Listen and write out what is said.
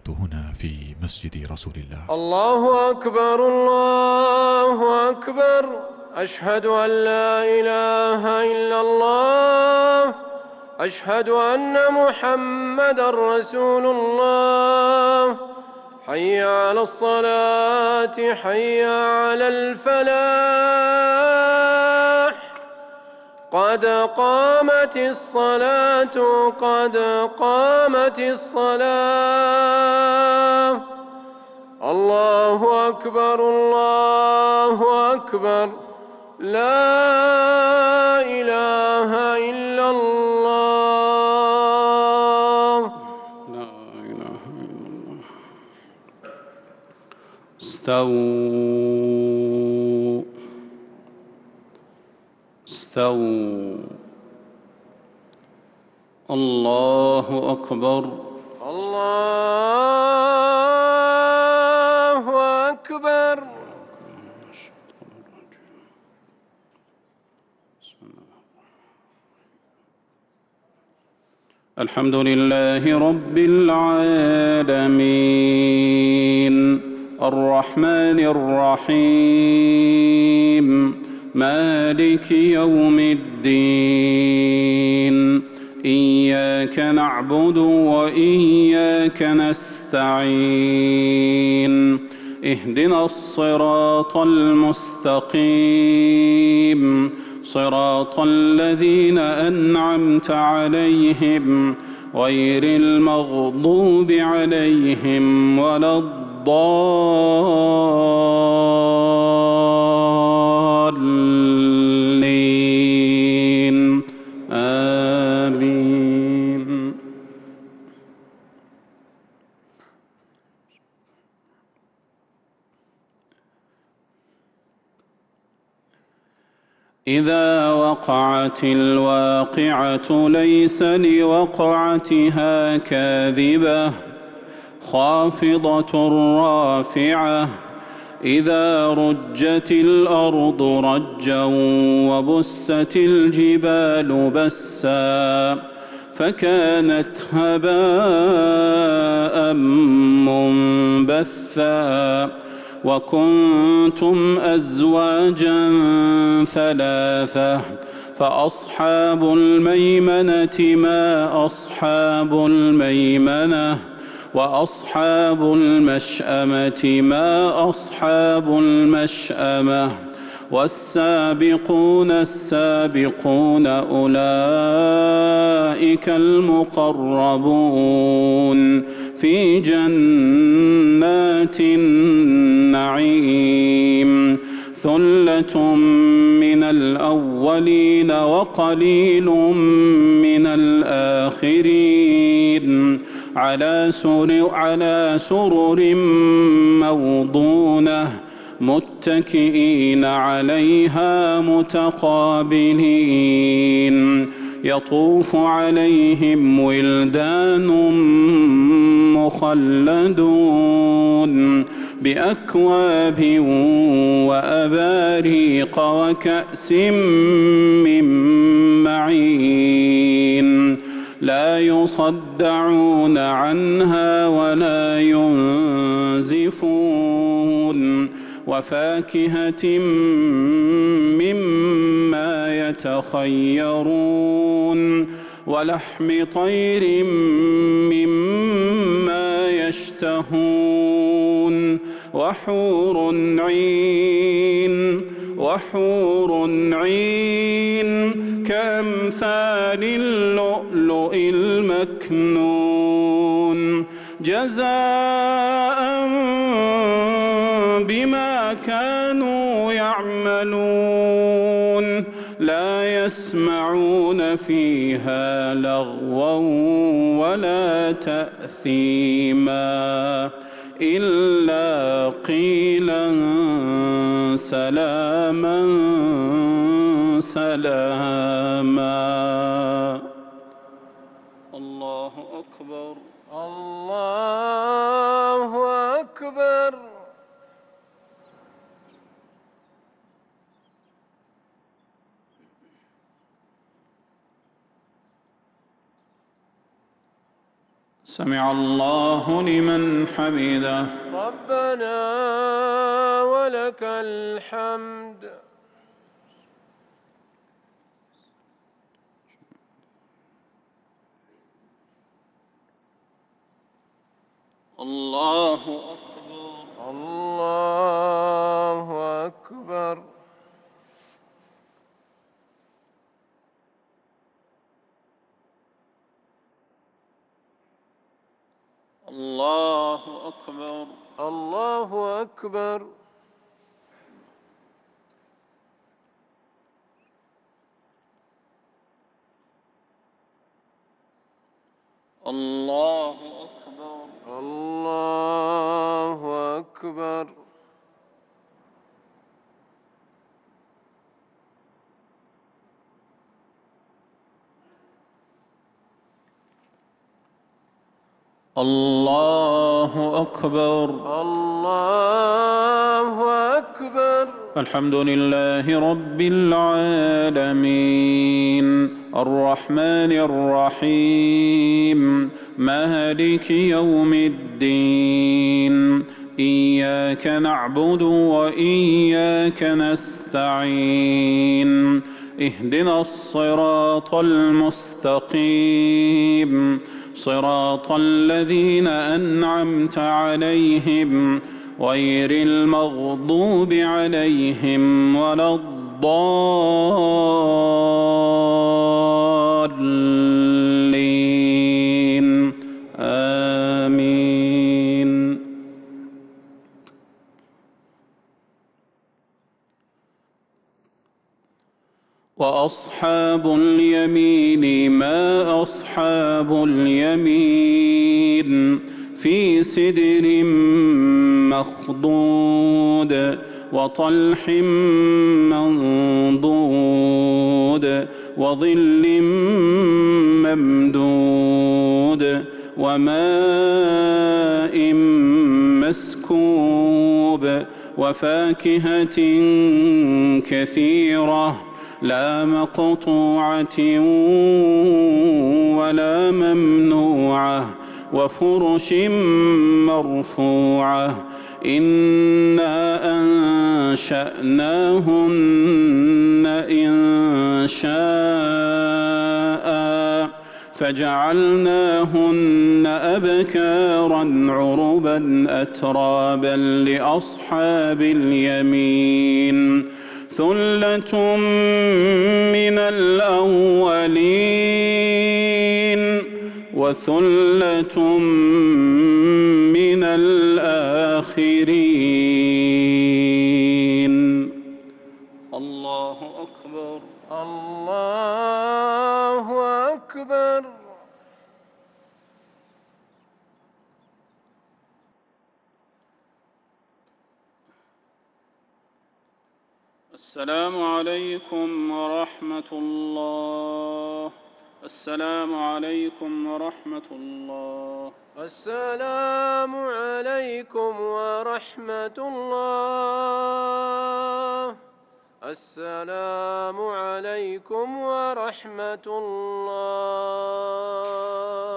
الحلقة هنا في مسجد رسول الله. الله أكبر الله أكبر، أشهد أن لا إله إلا الله، أشهد أن محمدًا رسول الله. حي على الصلاة، حي على الفلاح، قد قامت الصلاة، قد قامت الصلاة. الله أكبر الله أكبر، لا إله إلا الله. لا إله إلا الله. استووا استووا. الله أكبر. الله أكبر. الحمد لله رب العالمين، الرحمن الرحيم، مالك يوم الدين. إياك نعبد وإياك نستعين. اهدنا الصراط المستقيم، صراط الذين أنعمت عليهم غير المغضوب عليهم ولا الضالين. آمين. إذا وقعت الواقعة ليس لوقعتها كاذبة، خافضة رافعة. إذا رجت الأرض رجا وبست الجبال بسا فكانت هباء منبثا. وكنتم أزواجا ثلاثة، فأصحاب الميمنة ما أصحاب الميمنة، وأصحاب المشأمة ما أصحاب المشأمة. والسابقون السابقون أولئك المقربون في جنات النعيم. ثلة من الأولين وقليل من الآخرين، على سرر موضونة متكئين عليها متقابلين. يطوف عليهم ولدان مخلدون بأكواب وأباريق وكأس من معين، لا يصدعون عنها ولا ينزفون. وفاكهة مما يتخيرون، ولحم طير مما يشتهون. وحور عين كأمثال اللؤلؤ المكنون، جزاء بما كانوا يعملون. لا يسمعون فيها لغوا ولا تأثيما، إلا قيلا سلاما سلاما. الله أكبر. الله أكبر. سمع الله لمن حمده. ربنا ولك الحمد. الله أكبر. الله أكبر. الله أكبر. الله أكبر. الله أكبر. الله أكبر. الله أكبر. الله أكبر. الحمد لله رب العالمين الرحمن الرحيم مالك يوم الدين إياك نعبد وإياك نستعين اهدنا الصراط المستقيم صراط الذين أنعمت عليهم غير المغضوب عليهم ولا الضالين آمين. وأصحاب اليمين ما أصحاب اليمين في سدر مخضود وطلح منضود وظل ممدود وماء مسكوب وفاكهة كثيرة لا مقطوعة ولا ممنوعة وفرش مرفوعة إنا أنشأناهن إنشاء فجعلناهن أبكارا عربا أترابا لأصحاب اليمين ثلة من الأولين وثلة من الآخرين. الله أكبر. الله أكبر. السلام عليكم ورحمة الله. السلام عليكم ورحمة الله. السلام عليكم ورحمة الله. السلام عليكم ورحمة الله.